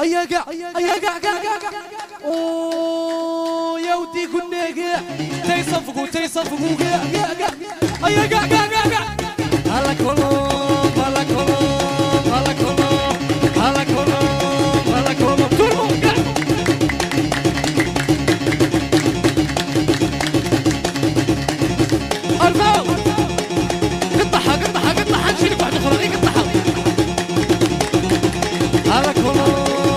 ايا كاع ايا كاع او يا ودي كنا كاع تيصفقوا كاع ايا كاع هلا كولوم هلا كولوم هلا كولوم هلا كولوم هلا كولوم كولوم كاع ارفعوا قطعها نشيلك واحد اخرى قطعها هلا كولوم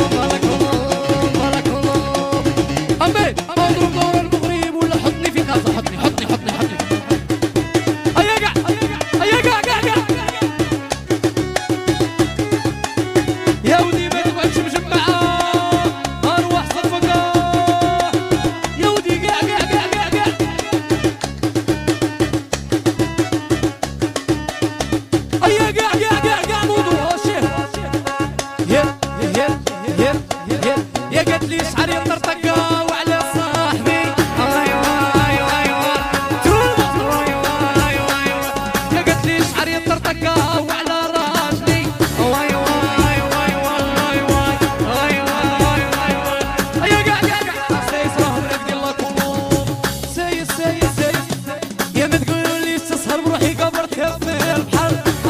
اضرب دور المغرب ولا حطني في كازا حطني ايا كاع يا ودي ما تقعدش مجمعة ارواح صفقة يا ودي كاع ايا كاع موضوع الشيخ يا قالت لي شعري طرطقة وعلى صاحبي يا قالت لي شعري طرطقة وعلى راجلي ايا كاع سايس راه رفدي الله كلهم سايس يا ما تقولوا لي تسهر بروحي قبرتها في البحر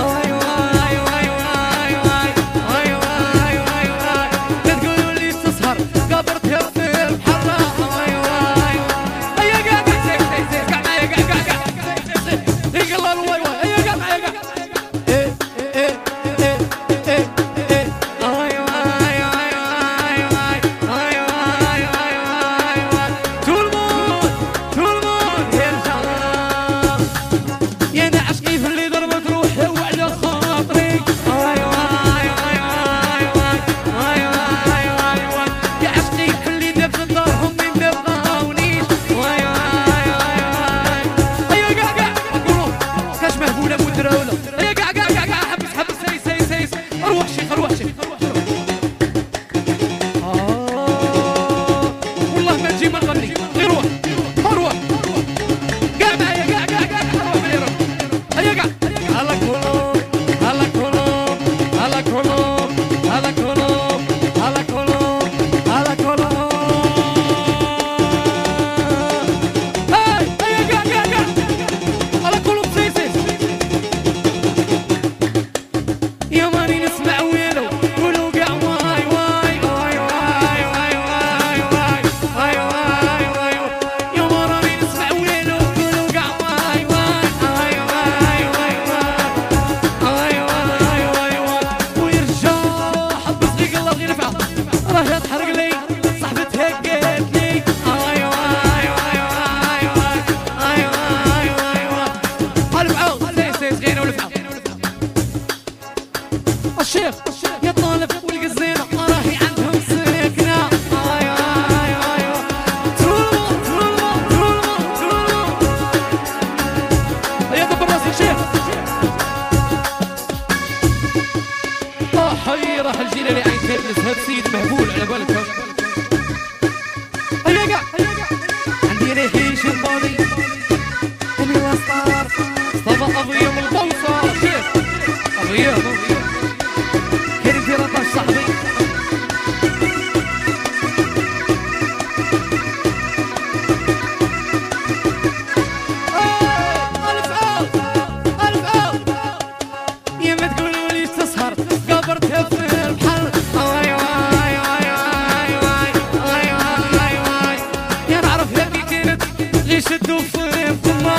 والله ما تجي ما نغني غير روح كاع معايا ايا كاع هلا كولوم هلا كولوم هلا كولوم هلا كولوم هلا كولوم هلا كولوم ايا كاع هلا كولوم سيس يا ماني نسمع وينو قولوا كاع راه تحرق لي صاحبتها قالت لي الفعو سيس غينا والفعو الشيخ يا طالب والقزينة راهي عندهم سكنة يا دبر راسي الشيخ حي راح الجيل اللي عين كابلس هاد سيد مهبول على بالك ايا كاع عندي ريحي شرباني امي واسطار صبا ابيض البوصة شيخ ابيض كريم في رطاش صاحبي يا ما تقولوا لي تسهر قبرتها في البحر يا نعرف هذي كانت غير شدوا في فما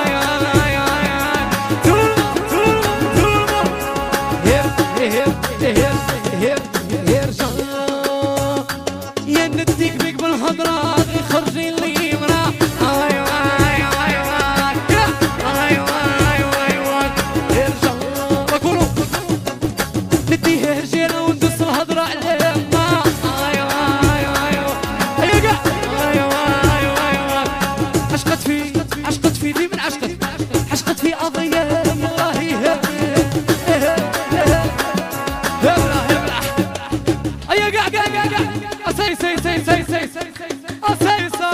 يا نديك بيك بالهضرة غير خرجي لي مرا نديها رجالة وندس الهضرة على ما ايا كاع عشقت في لي من عشقت في قضية والله ايا كاع اسايسا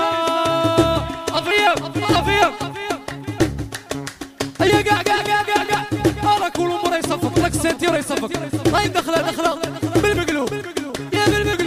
اضيب ايا كاع راه كل مرة يصفق لك سنتي راه يصفق هاي دخله بالمقلوب يا بالمقلوب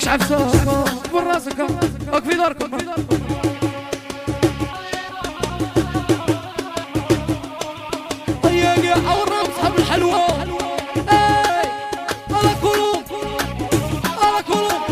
عفسه براسك راك في داركم يا عورة اصحاب الحلوى على قلوب على قلوب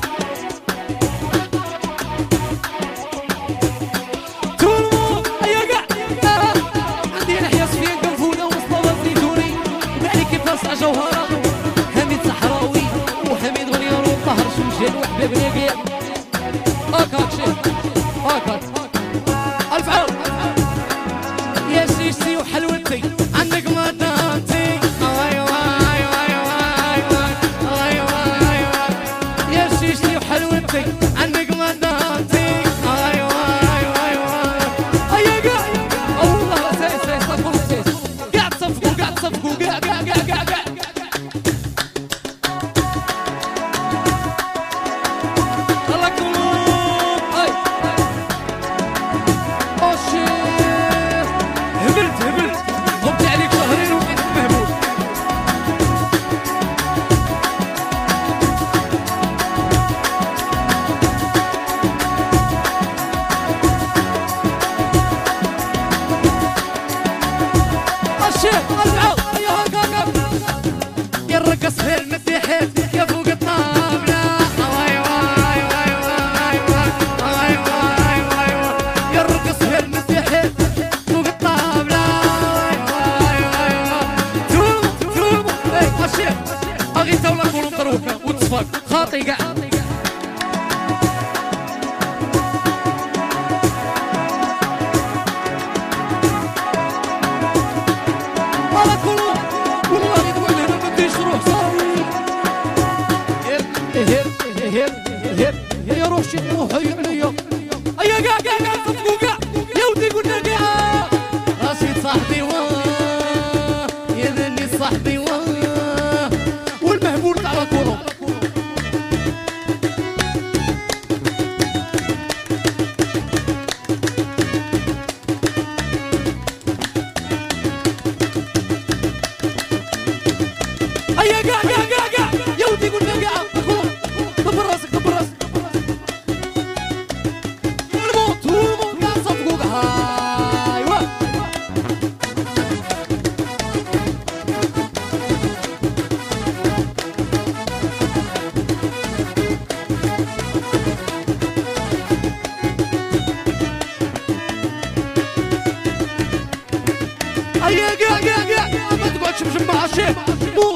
تولمو يا كاع عندي نحيا سفيان قنفونه وصلاه زيتوني وعلي كيفاش جوهره حميد صحراوي وحميد غنيار وطهر شمشان وحباب نقيع هاكاك شيخ هاكاك الف عام يا شيشتي وحلوتي عندك مدامتي يا شيشتي وحلوتي عندك مدامتي هيا كاع والله سايس صفقوا سايس قاعد تصفقوا قاع الله قلوب هاي الشيخ هبلت غبت عليك شهرين وبقيت مهبول الشيخ العود يا هكاك يا الرقص في المسيحات يا فوق الطاولة يا الرقص في المسيحات فوق الطاولة تومو الشيخ أغيثة ولا كولوم ضروكة وتصفق خاطي قاع على كولوم والله تقول هنا ما بديش روح صافي هير يا روح شي روح هيا عليا هيا كاع صفقوا كاع يا ودي قلنا كاع رشيد صاحبي يا ذني صاحبي والمهبول تاع كولوم هيا كاع يا ودي قلنا كاع دبر راسك الموت كاع صفقوا كاع ايوا هيا كاع ما تقعدش مجمع الشيخ